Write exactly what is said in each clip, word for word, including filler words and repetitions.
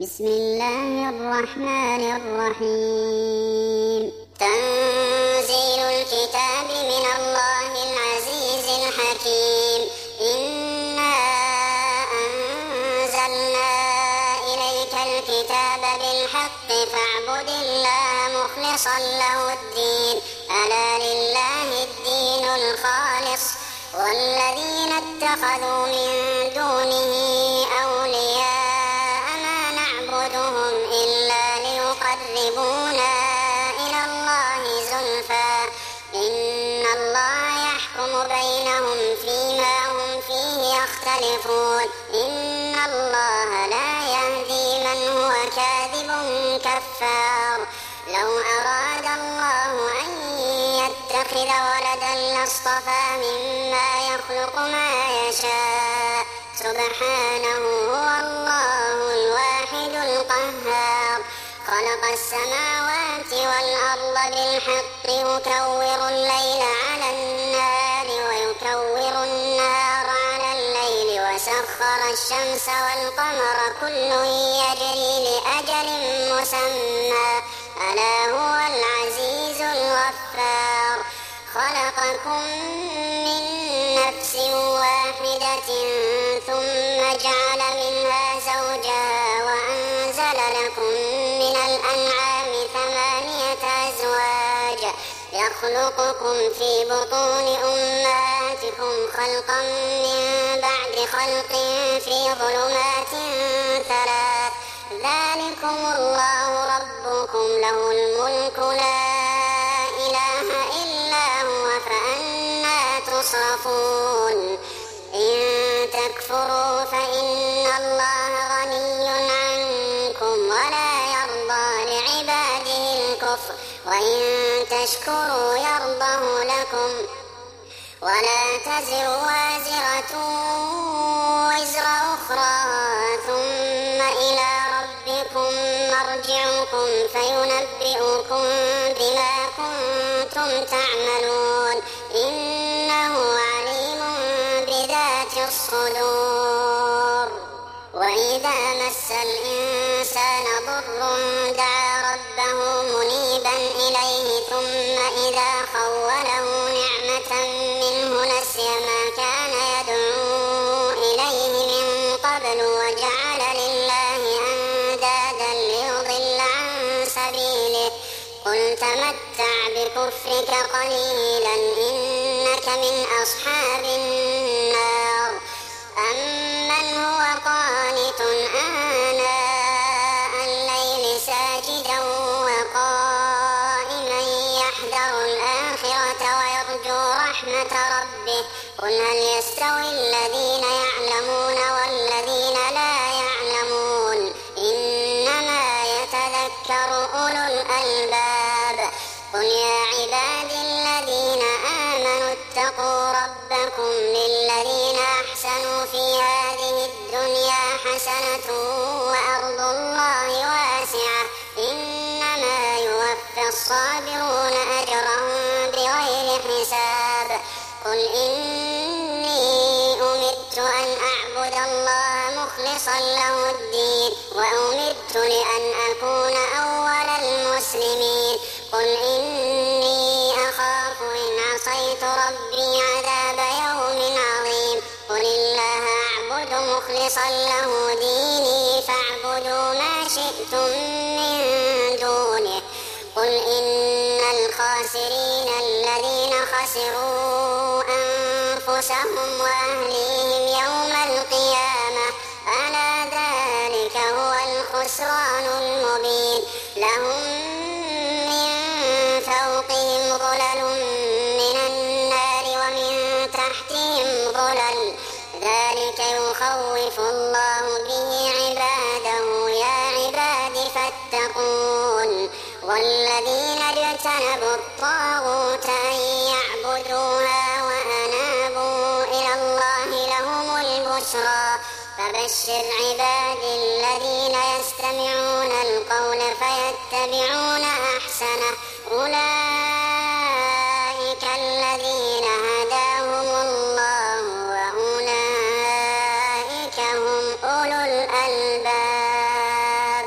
بسم الله الرحمن الرحيم تنزيل الكتاب من الله العزيز الحكيم إنا أنزلنا إليك الكتاب بالحق فاعبد الله مخلصا له الدين ألا لله الدين الخالص والذين اتخذوا من دونه أولياء ما نعبدهم إلا ليقربونا إلى الله زلفى إن الله يحكم بينهم فيما هم فيه يختلفون إن الله لا يهدي من هو كاذب كفار لو أراد الله أن يتخذ ولدا لاصطفى مما يخلق ما يشاء سبحانه هو الله الواحد القهار خلق السماوات والأرض بالحق يكور الليل على النهار ويكور النهار على الليل وسخر الشمس والقمر كل يجري لأجل مسمى ألا هو العزيز الغفار خلقكم من نفس واحدة ثم جعل منها زوجها وأنزل لكم من الأنعام ثمانية أزواج يخلقكم في بطون أمهاتكم خلقا من بعد خلق في ظلمات ثلاث ذلكم الله ربكم له الملك لا إله إلا هو فأنى تصرفون إن تكفروا فإن الله غني عنكم ولا يرضى لعباده الكفر وإن تشكروا يرضه لكم ولا تزر وازرة وزر أخرى ثم إلى ربكم مرجعكم فينبئكم بما كنتم تعملون إنه عليم بذات الصدور وإذا مس الإنسان ضر دعا ربه منيبا إليه ثم إذا خوله نعمة منه نسي ما كان يدعو إليه من قبل وجعل لله أندادا ليضل عن سبيله قل تمتع بكفرك قليلا إنك من أصحاب النار أمن هو قانت آناء الليل ساجدا وقائما يحذر الآخرة ويرجو رحمة ربه قل هل يستوي الذين يعلمون والذين لا يعلمون إنما يتذكر أولو الألباب قل يا عبادي الذين آمنوا اتقوا ربكم للذين أحسنوا في هذه الدنيا حسنة وأرض الله واسعة إنما يوفى الصابرون أجرهم بغير حساب قل إني أمرت أن أعبد الله مخلصا له الدين وأمرت لأن أكون أول المسلمين قل إني أخاف إن عصيت ربي عذاب يوم عظيم قل الله أعبد مخلصا له ديني فاعبدوا ما شئتم من دونه قل إن الخاسرين الذين خسروا أنفسهم وأهليهم يوم القيامة ألا ذلك هو الخسران المبين لهم من فوقهم ظلل من النار ومن تحتهم ظلل ذلك يخوف الله به عباده يا عباد فاتقون والذين اجتنبوا الطاغوت أن يعبدوها وأنابوا إلى الله لهم البشرى فبشر عبادي الذين يستمعون القول فيتبعون أحسنه أولئك الذين هداهم الله وأولئك هم أولو الألباب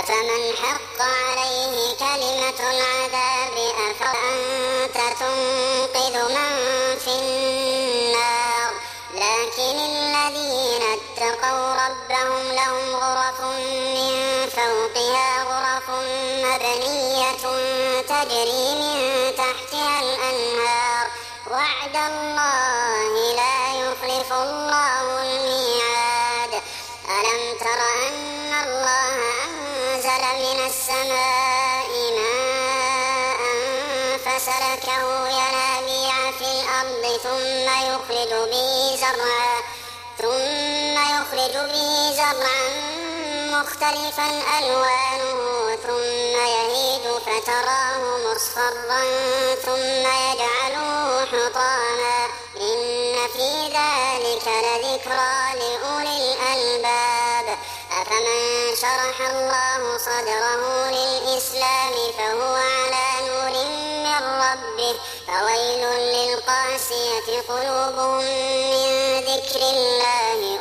أفمن حق عليه كلمة العذاب أفأنت تنقذ من في النار لكن الذين اتقوا ربهم لهم غرف من فوقها غرف مبنية تجري من تحتها الأنهار وعد الله لا يخلف الله الميعاد ألم تر أن الله أنزل من السماء ماء فسلكه ينابيع في الأرض ثم يخرج به زرعا ثم يخرج به زرعا مختلفا ألوانه ثم يهيج فتراه مصفرا ثم يجعله حطاما إن في ذلك لذكرى لأولي الألباب أفمن شرح الله صدره للإسلام فهو على نور من ربه فويل للقاسية قلوبهم من ذكر الله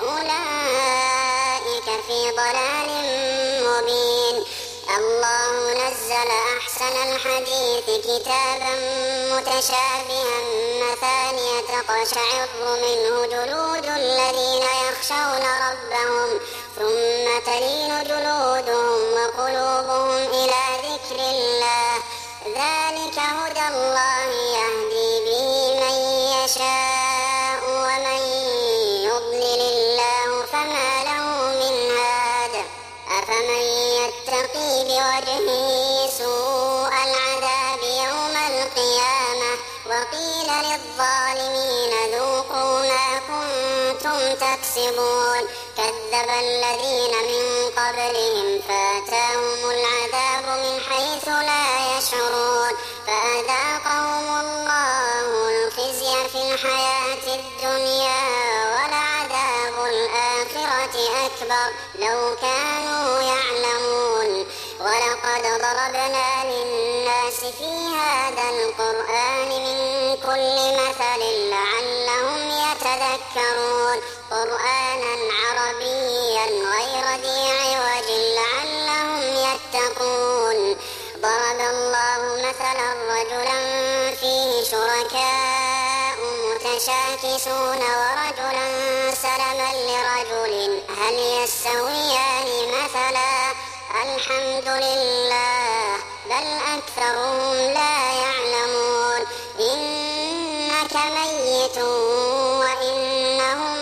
أولئك في ضلال مبين الله نزل أحسن الحديث كتابا متشابها مثانية تقشعر منه جلود الذين يخشون ربهم ثم تلين جلودهم وقلوبهم إلى ذكر الله ذلك هدى الله يهدي به من يشاء ومن يضلل الله فما له من هاد أفمن يتقي بوجهه سوء العذاب يوم القيامة وقيل للظالمين ذوقوا ما كنتم تكسبون كذب الذين من قبلهم فأتاهم العذاب من حيث لا يشعرون فأذاقهم الله الخزي في الحياة الدنيا ولعذاب الآخرة أكبر لو كانوا يعلمون ولقد ضربنا للناس في هذا القرآن من كل مثل لعلهم يتذكرون قرآنا عربيا غير ذي عوج لعلهم يتقون ضرب الله مثلا رجلا فيه شركاء متشاكسون ورجلا سلما لرجل هل يستويان مثلا الحمد لله بل أكثرهم لا يعلمون إنك ميت وإنهم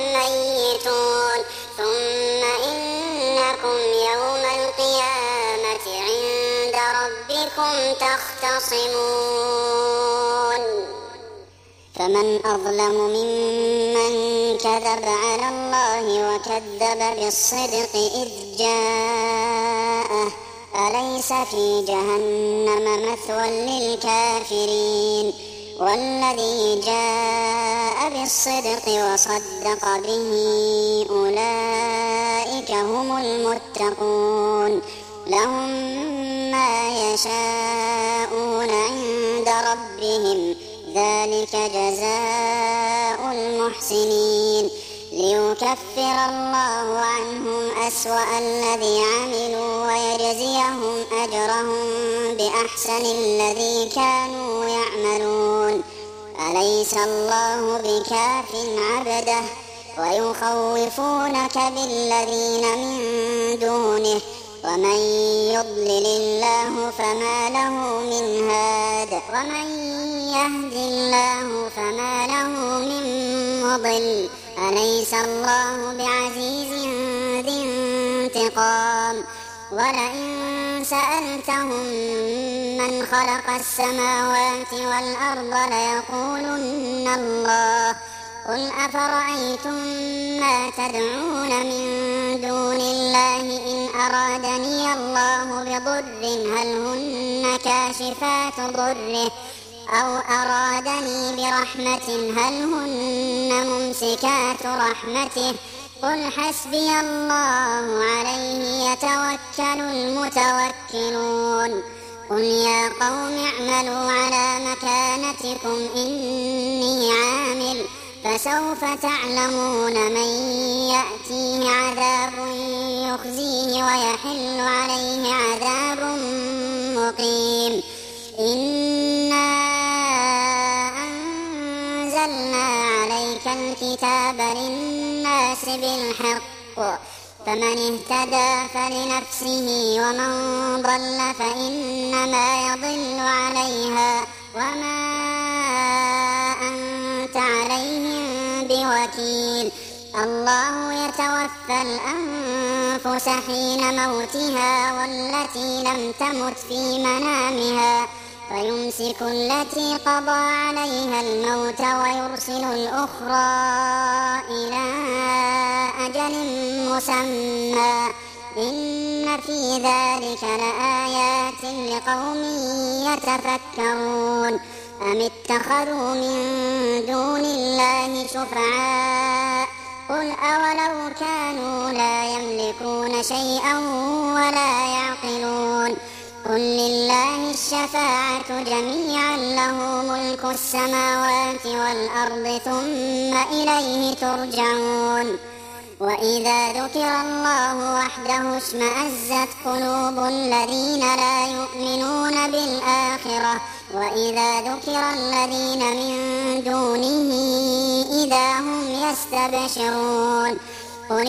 ميتون ثم إنكم يوم القيامة عند ربكم تختصمون فمن أظلم ممن كذب على الله وكذب بالصدق إذ جاءه أليس في جهنم مثوى للكافرين والذي جاء بالصدق وصدق به أولئك هم المتقون لهم ما يشاءون عند ربهم ذلك جزاء المحسنين ليكفر الله عنهم أسوأ الذي عملوا ويجزيهم أجرهم بأحسن الذي كانوا يعملون أليس الله بكاف عبده ويخوفونك بالذين من دونه ومن يضلل الله فما له من هاد ومن يهد الله فما له من مضل أليس الله بعزيز ذي انتقام ولئن سألتهم من خلق السماوات والأرض ليقولن الله قل أفرأيتم ما تدعون من دون الله إن أرادني الله بضر هل هن كاشفات ضره أو أرادني برحمة هل هن ممسكات رحمته قل حسبي الله عليه يتوكل المتوكلون قل يا قوم اعملوا على مكانتكم إني عامل فسوف تعلمون من يأتيه عذاب يخزيه ويحل عليه عذاب مقيم. إنا أنزلنا عليك الكتاب للناس بالحق فمن اهتدى فلنفسه ومن ضل فإنما يضل عليها وما أنت عليهم بوكيل. الله يتوفى الأنفس حين موتها والتي لم تمت في منامها فيمسك التي قضى عليها الموت ويرسل الأخرى إلى أجل مسمى إن في ذلك لآيات لقوم يتفكرون. أم اتخذوا من دون الله شفعاء قل أولو كانوا لا يملكون شيئا ولا يعقلون قل لله الشفاعة جميعا له ملك السماوات والأرض ثم إليه ترجعون. وإذا ذكر الله وحده اشمأزت قلوب الذين لا يؤمنون بالآخرة وإذا ذكر الذين من دونه إذا هم يستبشرون. قل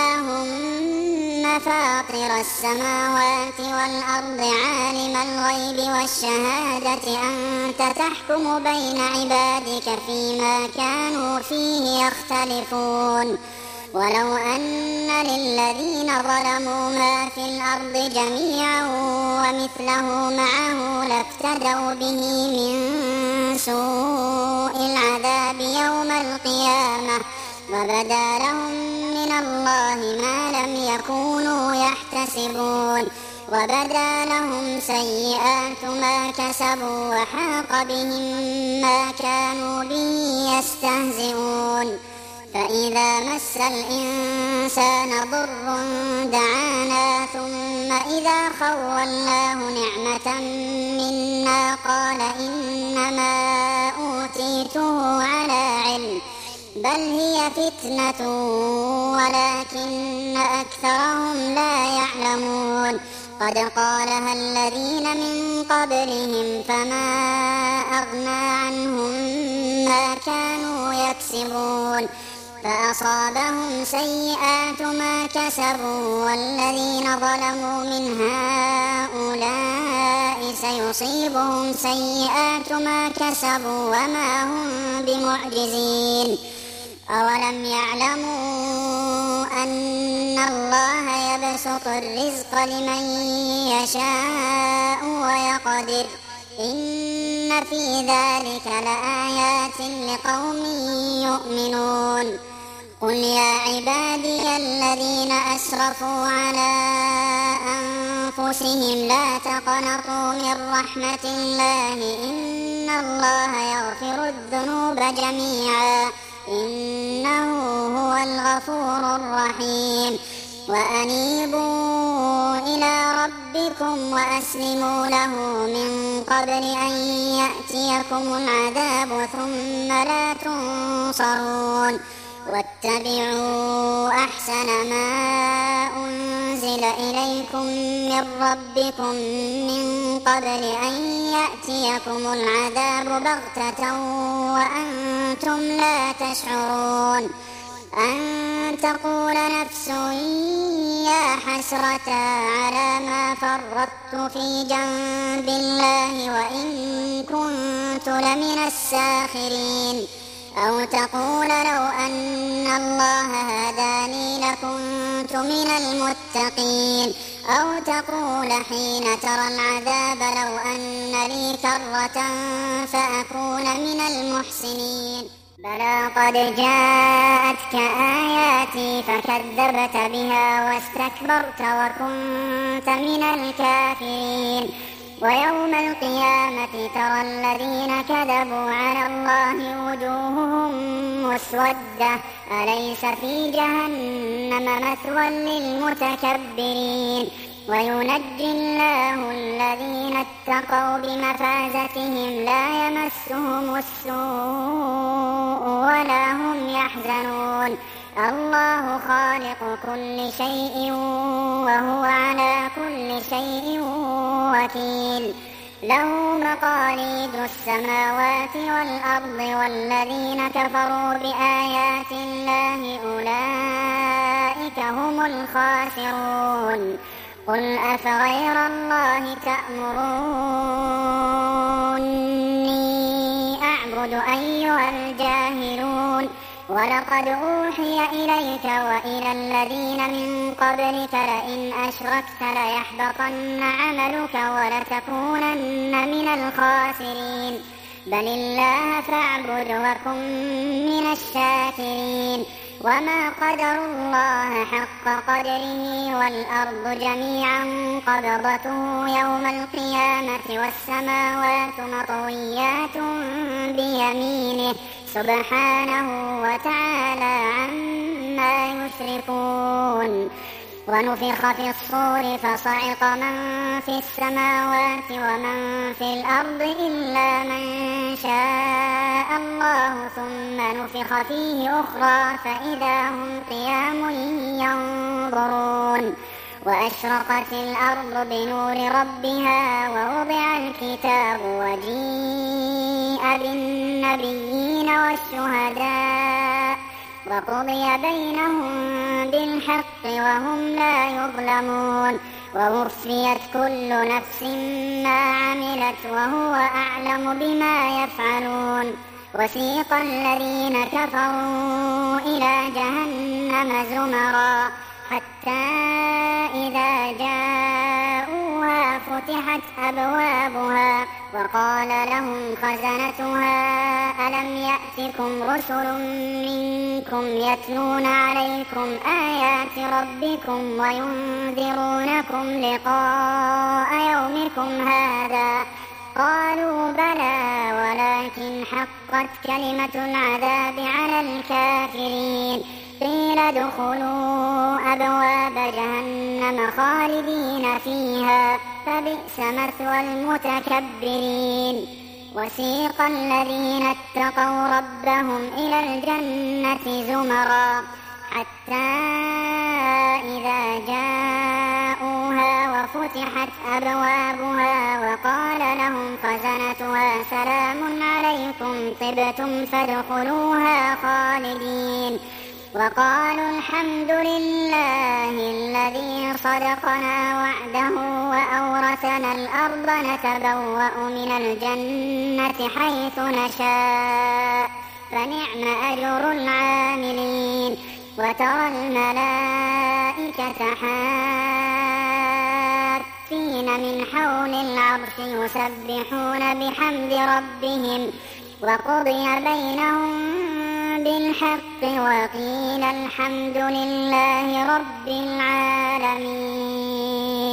اللهم فاطر السماوات والأرض عالم الغيب والشهادة أنت تحكم بين عبادك فيما كانوا فيه يختلفون. ولو أن للذين ظلموا ما في الأرض جميعا ومثله معه لافتدوا به من سوء العذاب يوم القيامة وبدا لهم من الله ما لم يكونوا يحتسبون وبدا لهم سيئات ما كسبوا وحاق بهم ما كانوا به يستهزئون. فإذا مس الإنسان ضر دعانا ثم إذا خولناه نعمة منا قال إنما أوتيته على علم بل هي فتنة ولكن أكثرهم لا يعلمون. قد قالها الذين من قبلهم فما أغنى عنهم ما كانوا يكسبون فأصابهم سيئات ما كسبوا والذين ظلموا من هؤلاء سيصيبهم سيئات ما كسبوا وما هم بمعجزين. أولم يعلموا أن الله يبسط الرزق لمن يشاء ويقدر إن في ذلك لآيات لقوم يؤمنون. قل يا عبادي الذين أسرفوا على أنفسهم لا تقنطوا من رحمة الله إن الله يغفر الذنوب جميعا إنه هو الغفور الرحيم. وأنيبوا إلى ربكم وأسلموا له من قبل أن يأتيكم العذاب ثم لا تنصرون. واتبعوا أحسن ما أنزل إليكم من ربكم من قبل أن يأتيكم العذاب بغتة وأنتم لا تشعرون أن تقول نفس يا حسرة على ما فرطت في جنب الله وإن كنت لمن الساخرين أو تقول لو أن الله هداني لكنت من المتقين أو تقول حين ترى العذاب لو أن لي كرة فأكون من المحسنين. بلى قد جاءتك آياتي فكذبت بها واستكبرت وكنت من الكافرين. ويوم القيامة ترى الذين كذبوا على الله وجوههم مسودة أليس في جهنم مثوى للمتكبرين وينجي الله الذين اتقوا بمفازتهم لا يمسهم السوء ولا هم يحزنون الله خالق كل شيء وهو على كل شيء وكيل له مقاليد السماوات والأرض والذين كفروا بآيات الله أولئك هم الخاسرون قل أفغير الله تأمروني أعبد أيها الجاهلون ولقد أوحي إليك وإلى الذين من قبلك لئن أشركت ليحبطن عملك ولتكونن من الخاسرين بل الله فاعبد وكن من الشاكرين وما قدروا الله حق قدره والأرض جميعا قبضته يوم القيامة والسماوات مطويات بيمينه سبحانه وتعالى عما يشركون ونفخ في الصور فصعق من في السماوات ومن في الأرض إلا من شاء الله ثم نفخ فيه أخرى فإذا هم قيام ينظرون وأشرقت الأرض بنور ربها ووضع الكتاب وجيء بالنبيين والشهداء وقضي بينهم بالحق وهم لا يظلمون ووفيت كل نفس ما عملت وهو أعلم بما يفعلون وسيق الذين كفروا إلى جهنم زمرا حتى إذا جاءوها فتحت أبوابها وقال لهم خزنتها ألم يأتكم رسل منكم يتلون عليكم آيات ربكم وينذرونكم لقاء يومكم هذا قالوا بلى ولكن حقت كلمة العذاب على الكافرين قيل ادخلوا أبواب جهنم خالدين فيها فبئس مثوى المتكبرين وسيق الذين اتقوا ربهم إلى الجنة زمرا حتى إذا جاءوها وفتحت أبوابها وقال لهم خزنتها سلام عليكم طبتم فادخلوها خالدين وقالوا الحمد لله الذي صدقنا وعده وأورثنا الأرض نتبوأ من الجنة حيث نشاء فنعم أجر العاملين وترى الملائكة حافين من حول العرش يسبحون بحمد ربهم وقضي بينهم بالحق وقيل الحمد لله رب العالمين.